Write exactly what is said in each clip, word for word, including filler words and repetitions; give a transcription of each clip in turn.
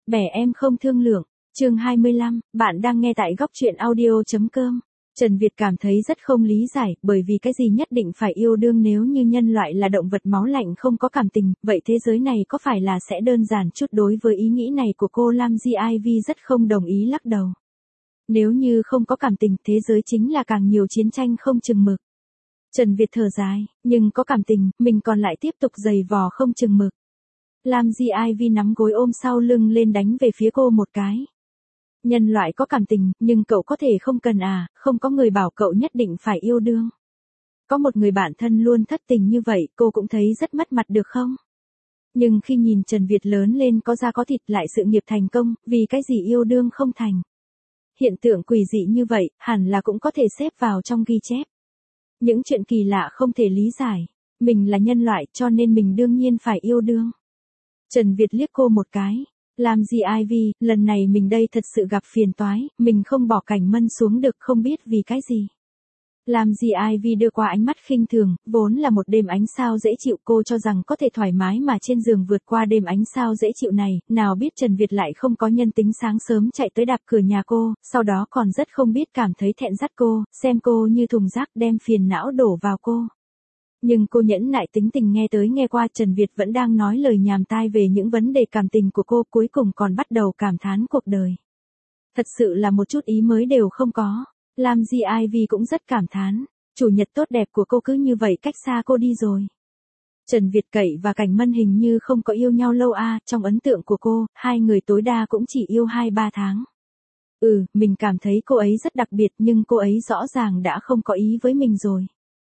Bẻ em không thương lượng. Chương hai mươi lăm, bạn đang nghe tại góc truyện audio.com. Trần Việt cảm thấy rất không lý giải, bởi vì cái gì nhất định phải yêu đương, nếu như nhân loại là động vật máu lạnh không có cảm tình, vậy thế giới này có phải là sẽ đơn giản chút? Đối với ý nghĩ này của cô, Lam Di Ivy rất không đồng ý, lắc đầu. Nếu như không có cảm tình, thế giới chính là càng nhiều chiến tranh không chừng mực. Trần Việt thở dài, nhưng có cảm tình, mình còn lại tiếp tục giày vò không chừng mực. Lam Di Ivy nắm gối ôm sau lưng lên đánh về phía cô một cái. Nhân loại có cảm tình, nhưng cậu có thể không cần à, không có người bảo cậu nhất định phải yêu đương. Có một người bạn thân luôn thất tình như vậy, cô cũng thấy rất mất mặt được không? Nhưng khi nhìn Trần Việt lớn lên, có da có thịt, lại sự nghiệp thành công, vì cái gì yêu đương không thành? Hiện tượng quỷ dị như vậy, hẳn là cũng có thể xếp vào trong ghi chép. Những chuyện kỳ lạ không thể lý giải. Mình là nhân loại, cho nên mình đương nhiên phải yêu đương. Trần Việt liếc cô một cái. Lam Di Ivy, lần này mình đây thật sự gặp phiền toái, mình không bỏ Cảnh Mân xuống được, không biết vì cái gì. Lam Di Ivy đưa qua ánh mắt khinh thường, vốn là một đêm ánh sao dễ chịu, cô cho rằng có thể thoải mái mà trên giường vượt qua đêm ánh sao dễ chịu này, nào biết Trần Việt lại không có nhân tính, sáng sớm chạy tới đạp cửa nhà cô, sau đó còn rất không biết cảm thấy thẹn dắt cô, xem cô như thùng rác, đem phiền não đổ vào cô. Nhưng cô nhẫn nại tính tình, nghe tới nghe qua, Trần Việt vẫn đang nói lời nhàm tai về những vấn đề cảm tình của cô, cuối cùng còn bắt đầu cảm thán cuộc đời. Thật sự là một chút ý mới đều không có. Lam Di Ivy cũng rất cảm thán, chủ nhật tốt đẹp của cô cứ như vậy cách xa cô đi rồi. Trần Việt Cậy và Cảnh Mân hình như không có yêu nhau lâu à, trong ấn tượng của cô, hai người tối đa cũng chỉ yêu hai ba tháng. Ừ, mình cảm thấy cô ấy rất đặc biệt, nhưng cô ấy rõ ràng đã không có ý với mình rồi.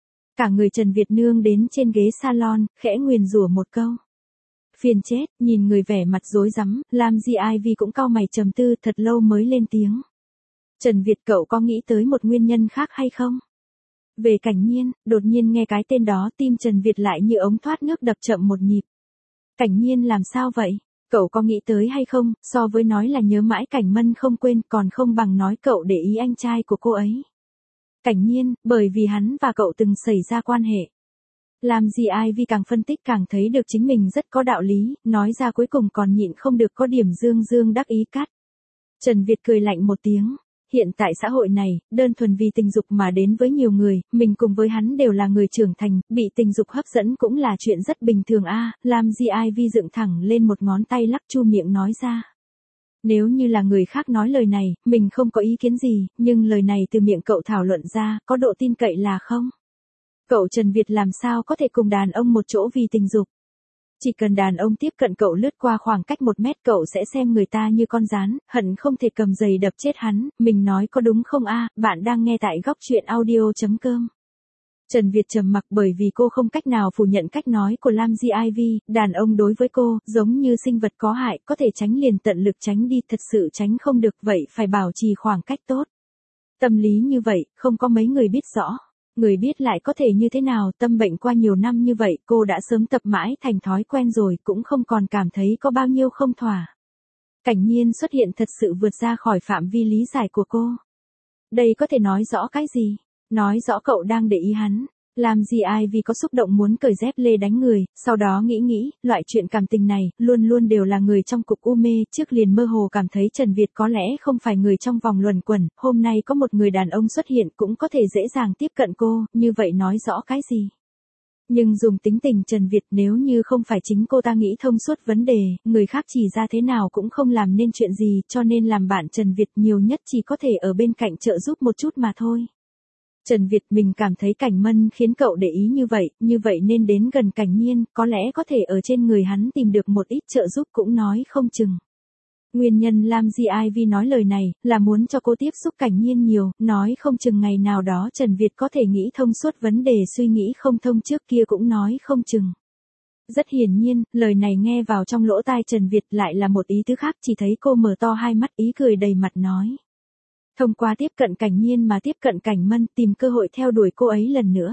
Cả người Trần Việt nương đến trên ghế salon, khẽ nguyền rủa một câu. Phiền chết, nhìn người vẻ mặt rối rắm, Lam Di Ivy cũng cau mày trầm tư thật lâu mới lên tiếng. Trần Việt, cậu có nghĩ tới một nguyên nhân khác hay không? Về Cảnh Nhiên, đột nhiên nghe cái tên đó, tim Trần Việt lại như ống thoát nước đập chậm một nhịp. Cảnh Nhiên làm sao vậy? Cậu có nghĩ tới hay không? So với nói là nhớ mãi Cảnh Mân không quên, còn không bằng nói cậu để ý anh trai của cô ấy. Cảnh Nhiên, bởi vì hắn và cậu từng xảy ra quan hệ. Lam Di Ivy càng phân tích càng thấy được chính mình rất có đạo lý, nói ra cuối cùng còn nhịn không được có điểm dương dương đắc ý cắt. Trần Việt cười lạnh một tiếng. Hiện tại xã hội này, đơn thuần vì tình dục mà đến với nhiều người, mình cùng với hắn đều là người trưởng thành, bị tình dục hấp dẫn cũng là chuyện rất bình thường a. À, Lam Di Ivy dựng thẳng lên một ngón tay, lắc chu miệng nói ra. Nếu như là người khác nói lời này, mình không có ý kiến gì, nhưng lời này từ miệng cậu thảo luận ra, có độ tin cậy là không? Cậu Trần Việt làm sao có thể cùng đàn ông một chỗ vì tình dục? Chỉ cần đàn ông tiếp cận cậu lướt qua khoảng cách một mét, cậu sẽ xem người ta như con gián, hận không thể cầm giày đập chết hắn, mình nói có đúng không a? À, bạn đang nghe tại góc truyện audio.com. Trần Việt trầm mặc, bởi vì cô không cách nào phủ nhận cách nói của Lam Di Ivy, đàn ông đối với cô, giống như sinh vật có hại, có thể tránh liền tận lực tránh đi, thật sự tránh không được, vậy phải bảo trì khoảng cách tốt. Tâm lý như vậy, không có mấy người biết rõ. Người biết lại có thể như thế nào, tâm bệnh qua nhiều năm như vậy, cô đã sớm tập mãi thành thói quen rồi, cũng không còn cảm thấy có bao nhiêu không thỏa. Cảnh Nhiên xuất hiện thật sự vượt ra khỏi phạm vi lý giải của cô. Đây có thể nói rõ cái gì? Nói rõ cậu đang để ý hắn. Lam Di Ivy có xúc động muốn cởi dép lê đánh người, sau đó nghĩ nghĩ, loại chuyện cảm tình này, luôn luôn đều là người trong cục u mê, trước liền mơ hồ cảm thấy Trần Việt có lẽ không phải người trong vòng luẩn quẩn, hôm nay có một người đàn ông xuất hiện cũng có thể dễ dàng tiếp cận cô, như vậy nói rõ cái gì? Nhưng dùng tính tình Trần Việt, nếu như không phải chính cô ta nghĩ thông suốt vấn đề, người khác chỉ ra thế nào cũng không làm nên chuyện gì, cho nên làm bạn Trần Việt nhiều nhất chỉ có thể ở bên cạnh trợ giúp một chút mà thôi. Trần Việt, mình cảm thấy Cảnh Mân khiến cậu để ý như vậy, như vậy nên đến gần Cảnh Nhiên, có lẽ có thể ở trên người hắn tìm được một ít trợ giúp cũng nói không chừng. Nguyên nhân Lam Di Ivy nói lời này, là muốn cho cô tiếp xúc Cảnh Nhiên nhiều, nói không chừng ngày nào đó Trần Việt có thể nghĩ thông suốt vấn đề suy nghĩ không thông trước kia cũng nói không chừng. Rất hiển nhiên, lời này nghe vào trong lỗ tai Trần Việt lại là một ý tứ khác, chỉ thấy cô mở to hai mắt, ý cười đầy mặt nói. Thông qua tiếp cận Cảnh Nhiên mà tiếp cận Cảnh Mân, tìm cơ hội theo đuổi cô ấy lần nữa.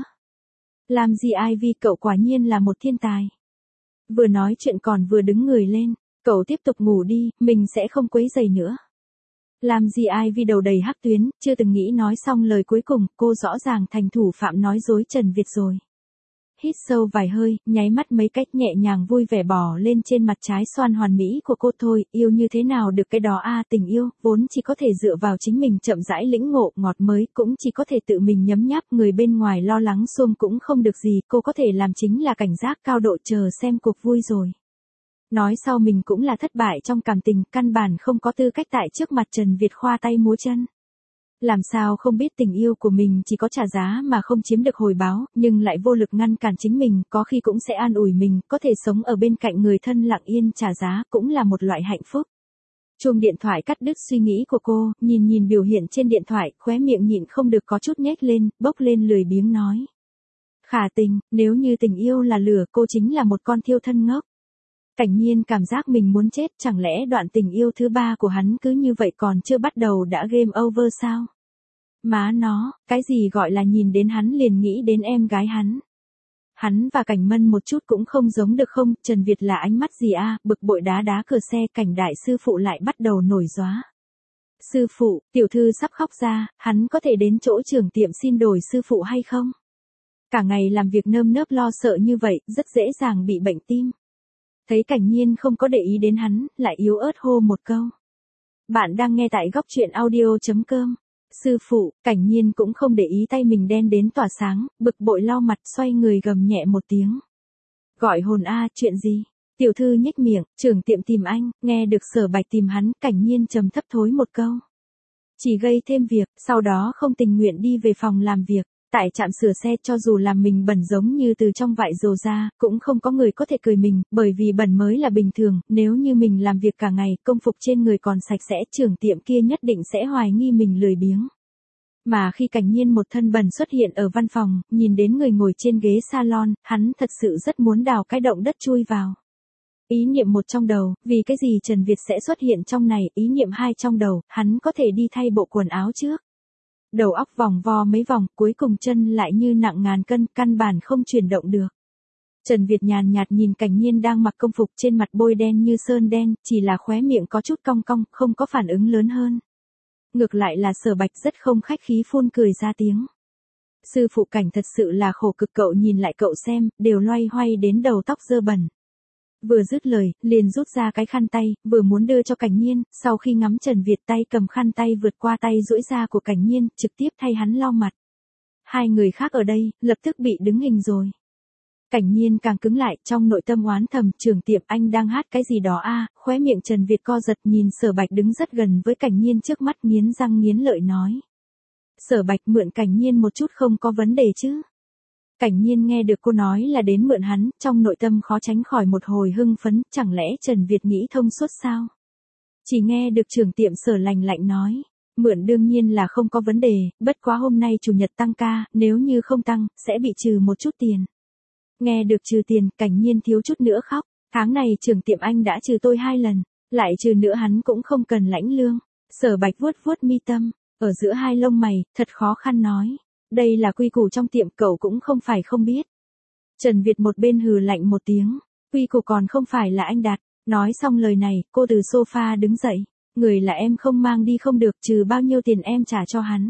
Lam Di Ivy, cậu quả nhiên là một thiên tài. Vừa nói chuyện còn vừa đứng người lên, cậu tiếp tục ngủ đi, mình sẽ không quấy rầy nữa. Lam Di Ivy đầu đầy hắc tuyến, chưa từng nghĩ nói xong lời cuối cùng, cô rõ ràng thành thủ phạm nói dối Trần Việt rồi. hít sâu vài hơi, nháy mắt mấy cách nhẹ nhàng vui vẻ bò lên trên mặt trái xoan hoàn mỹ của cô. Thôi, yêu như thế nào được cái đó a, tình yêu, vốn chỉ có thể dựa vào chính mình chậm rãi lĩnh ngộ, ngọt mới, cũng chỉ có thể tự mình nhấm nháp, người bên ngoài lo lắng xuông cũng không được gì, cô có thể làm chính là cảnh giác cao độ chờ xem cuộc vui rồi. Nói sau mình cũng là thất bại trong cảm tình, căn bản không có tư cách tại trước mặt Trần Việt khoa tay múa chân. Làm sao không biết tình yêu của mình chỉ có trả giá mà không chiếm được hồi báo, nhưng lại vô lực ngăn cản chính mình, có khi cũng sẽ an ủi mình, có thể sống ở bên cạnh người thân lặng yên trả giá, cũng là một loại hạnh phúc. Chuông điện thoại cắt đứt suy nghĩ của cô, nhìn nhìn biểu hiện trên điện thoại, khóe miệng nhịn không được có chút nhếch lên, bốc lên lười biếng nói. Khả tình, nếu như tình yêu là lửa, cô chính là một con thiêu thân ngốc. Cảnh Nhiên cảm giác mình muốn chết, chẳng lẽ đoạn tình yêu thứ ba của hắn cứ như vậy còn chưa bắt đầu đã game over sao? Má nó, cái gì gọi là nhìn đến hắn liền nghĩ đến em gái hắn. Hắn và Cảnh Mân một chút cũng không giống được không, Trần Việt là ánh mắt gì a, bực bội đá đá cửa xe, Cảnh đại sư phụ lại bắt đầu nổi gióa. Sư phụ, tiểu thư sắp khóc ra, hắn có thể đến chỗ trưởng tiệm xin đổi sư phụ hay không? Cả ngày làm việc nơm nớp lo sợ như vậy, rất dễ dàng bị bệnh tim. Thấy Cảnh Nhiên không có để ý đến hắn, lại yếu ớt hô một câu. Bạn đang nghe tại góc truyện audio chấm com. Sư phụ, Cảnh Nhiên cũng không để ý tay mình đen đến tỏa sáng, bực bội lau mặt xoay người gầm nhẹ một tiếng. Gọi hồn a, chuyện gì? Tiểu thư nhếch miệng, trưởng tiệm tìm anh, nghe được Sở Bạch tìm hắn, Cảnh Nhiên trầm thấp thối một câu. Chỉ gây thêm việc, sau đó không tình nguyện đi về phòng làm việc. Tại trạm sửa xe, cho dù làm mình bẩn giống như từ trong vại rồ ra, cũng không có người có thể cười mình, bởi vì bẩn mới là bình thường, nếu như mình làm việc cả ngày, công phục trên người còn sạch sẽ, trưởng tiệm kia nhất định sẽ hoài nghi mình lười biếng. Mà khi Cảnh Nhiên một thân bẩn xuất hiện ở văn phòng, nhìn đến người ngồi trên ghế salon, hắn thật sự rất muốn đào cái động đất chui vào. Ý niệm một trong đầu, vì cái gì Trần Việt sẽ xuất hiện trong này, ý niệm hai trong đầu, hắn có thể đi thay bộ quần áo trước. Đầu óc vòng vo mấy vòng, cuối cùng chân lại như nặng ngàn cân, căn bản không chuyển động được. Trần Việt nhàn nhạt nhìn Cảnh Nhiên đang mặc công phục, trên mặt bôi đen như sơn đen, chỉ là khóe miệng có chút cong cong, không có phản ứng lớn hơn. Ngược lại là Sở Bạch rất không khách khí phun cười ra tiếng. Sư phụ Cảnh thật sự là khổ cực, cậu nhìn lại cậu xem, đều loay hoay đến đầu tóc dơ bẩn. Vừa dứt lời, liền rút ra cái khăn tay, vừa muốn đưa cho Cảnh Nhiên, sau khi ngắm Trần Việt tay cầm khăn tay vượt qua tay duỗi ra của Cảnh Nhiên, trực tiếp thay hắn lau mặt. Hai người khác ở đây, lập tức bị đứng hình rồi. Cảnh Nhiên càng cứng lại, trong nội tâm oán thầm, trưởng tiệm anh đang hát cái gì đó a, khóe miệng Trần Việt co giật, nhìn Sở Bạch đứng rất gần với Cảnh Nhiên trước mắt, nghiến răng nghiến lợi nói. Sở Bạch, mượn Cảnh Nhiên một chút không có vấn đề chứ? Cảnh Nhiên nghe được cô nói là đến mượn hắn, trong nội tâm khó tránh khỏi một hồi hưng phấn, chẳng lẽ Trần Việt nghĩ thông suốt sao? Chỉ nghe được trưởng tiệm Sở lạnh lạnh nói, mượn đương nhiên là không có vấn đề, bất quá hôm nay chủ nhật tăng ca, nếu như không tăng, sẽ bị trừ một chút tiền. Nghe được trừ tiền, Cảnh Nhiên thiếu chút nữa khóc, tháng này trưởng tiệm anh đã trừ tôi hai lần, lại trừ nữa hắn cũng không cần lãnh lương. Sở Bạch vuốt vuốt mi tâm, ở giữa hai lông mày, thật khó khăn nói. Đây là quy củ trong tiệm, cậu cũng không phải không biết. Trần Việt một bên hừ lạnh một tiếng, quy củ còn không phải là anh đặt. Nói xong lời này, cô từ sofa đứng dậy, người là em không mang đi không được, trừ bao nhiêu tiền em trả cho hắn.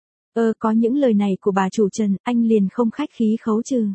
Ơ có những lời này của bà chủ Trần, anh liền không khách khí khấu trừ.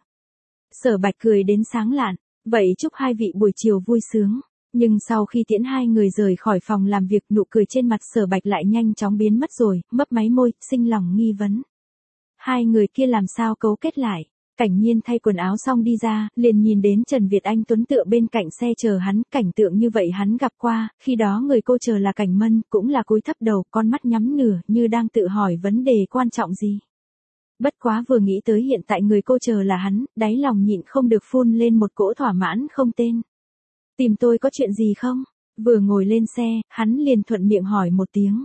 Sở Bạch cười đến sáng lạn, vậy chúc hai vị buổi chiều vui sướng. Nhưng sau khi tiễn hai người rời khỏi phòng làm việc, nụ cười trên mặt Sở Bạch lại nhanh chóng biến mất rồi, mấp máy môi, sinh lòng nghi vấn. Hai người kia làm sao cấu kết lại? Cảnh Nhiên thay quần áo xong đi ra, liền nhìn đến Trần Việt Anh tuấn tựa bên cạnh xe chờ hắn, cảnh tượng như vậy hắn gặp qua, khi đó người cô chờ là Cảnh Mân, cũng là cúi thấp đầu, con mắt nhắm nửa, như đang tự hỏi vấn đề quan trọng gì. Bất quá vừa nghĩ tới hiện tại người cô chờ là hắn, đáy lòng nhịn không được phun lên một cỗ thỏa mãn không tên. Tìm tôi có chuyện gì không? Vừa ngồi lên xe, hắn liền thuận miệng hỏi một tiếng.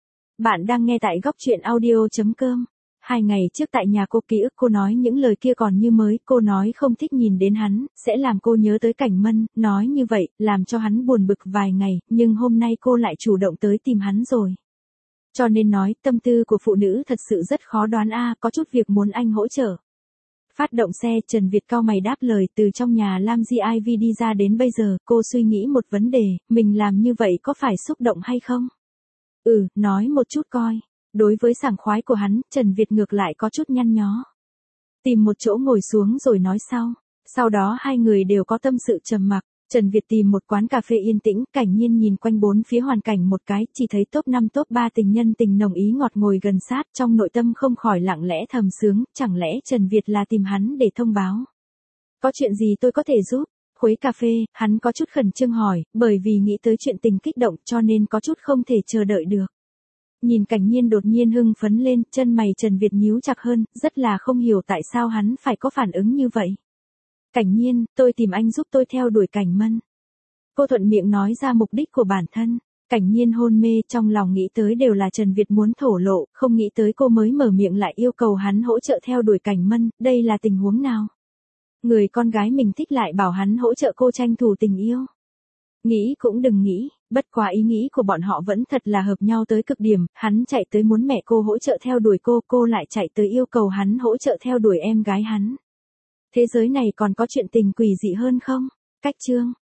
Bạn đang nghe tại góc truyện audio chấm com. Hai ngày trước tại nhà cô, ký ức cô nói những lời kia còn như mới, cô nói không thích nhìn đến hắn, sẽ làm cô nhớ tới Cảnh Mân, nói như vậy, làm cho hắn buồn bực vài ngày, nhưng hôm nay cô lại chủ động tới tìm hắn rồi. Cho nên nói, tâm tư của phụ nữ thật sự rất khó đoán a, có chút việc muốn anh hỗ trợ. Phát động xe, Trần Việt cau mày đáp lời, từ trong nhà Lam Di i vê đi ra đến bây giờ, cô suy nghĩ một vấn đề, mình làm như vậy có phải xúc động hay không? Ừ, nói một chút coi. Đối với sảng khoái của hắn, Trần Việt ngược lại có chút nhăn nhó. Tìm một chỗ ngồi xuống rồi nói sau. Sau đó hai người đều có tâm sự trầm mặc. Trần Việt tìm một quán cà phê yên tĩnh, Cảnh Nhiên nhìn quanh bốn phía hoàn cảnh một cái, chỉ thấy top năm top ba tình nhân tình nồng ý ngọt ngồi gần sát, trong nội tâm không khỏi lặng lẽ thầm sướng, chẳng lẽ Trần Việt là tìm hắn để thông báo. Có chuyện gì tôi có thể giúp? Khuấy cà phê, hắn có chút khẩn trương hỏi, bởi vì nghĩ tới chuyện tình kích động cho nên có chút không thể chờ đợi được. Nhìn Cảnh Nhiên đột nhiên hưng phấn lên, chân mày Trần Việt nhíu chặt hơn, rất là không hiểu tại sao hắn phải có phản ứng như vậy. Cảnh Nhiên, tôi tìm anh giúp tôi theo đuổi Cảnh Mân. Cô thuận miệng nói ra mục đích của bản thân. Cảnh Nhiên hôn mê, trong lòng nghĩ tới đều là Trần Việt muốn thổ lộ, không nghĩ tới cô mới mở miệng lại yêu cầu hắn hỗ trợ theo đuổi Cảnh Mân, đây là tình huống nào? Người con gái mình thích lại bảo hắn hỗ trợ cô tranh thủ tình yêu. Nghĩ cũng đừng nghĩ, bất quá ý nghĩ của bọn họ vẫn thật là hợp nhau tới cực điểm, hắn chạy tới muốn mẹ cô hỗ trợ theo đuổi cô, cô lại chạy tới yêu cầu hắn hỗ trợ theo đuổi em gái hắn. Thế giới này còn có chuyện tình quỷ dị hơn không? Cách chương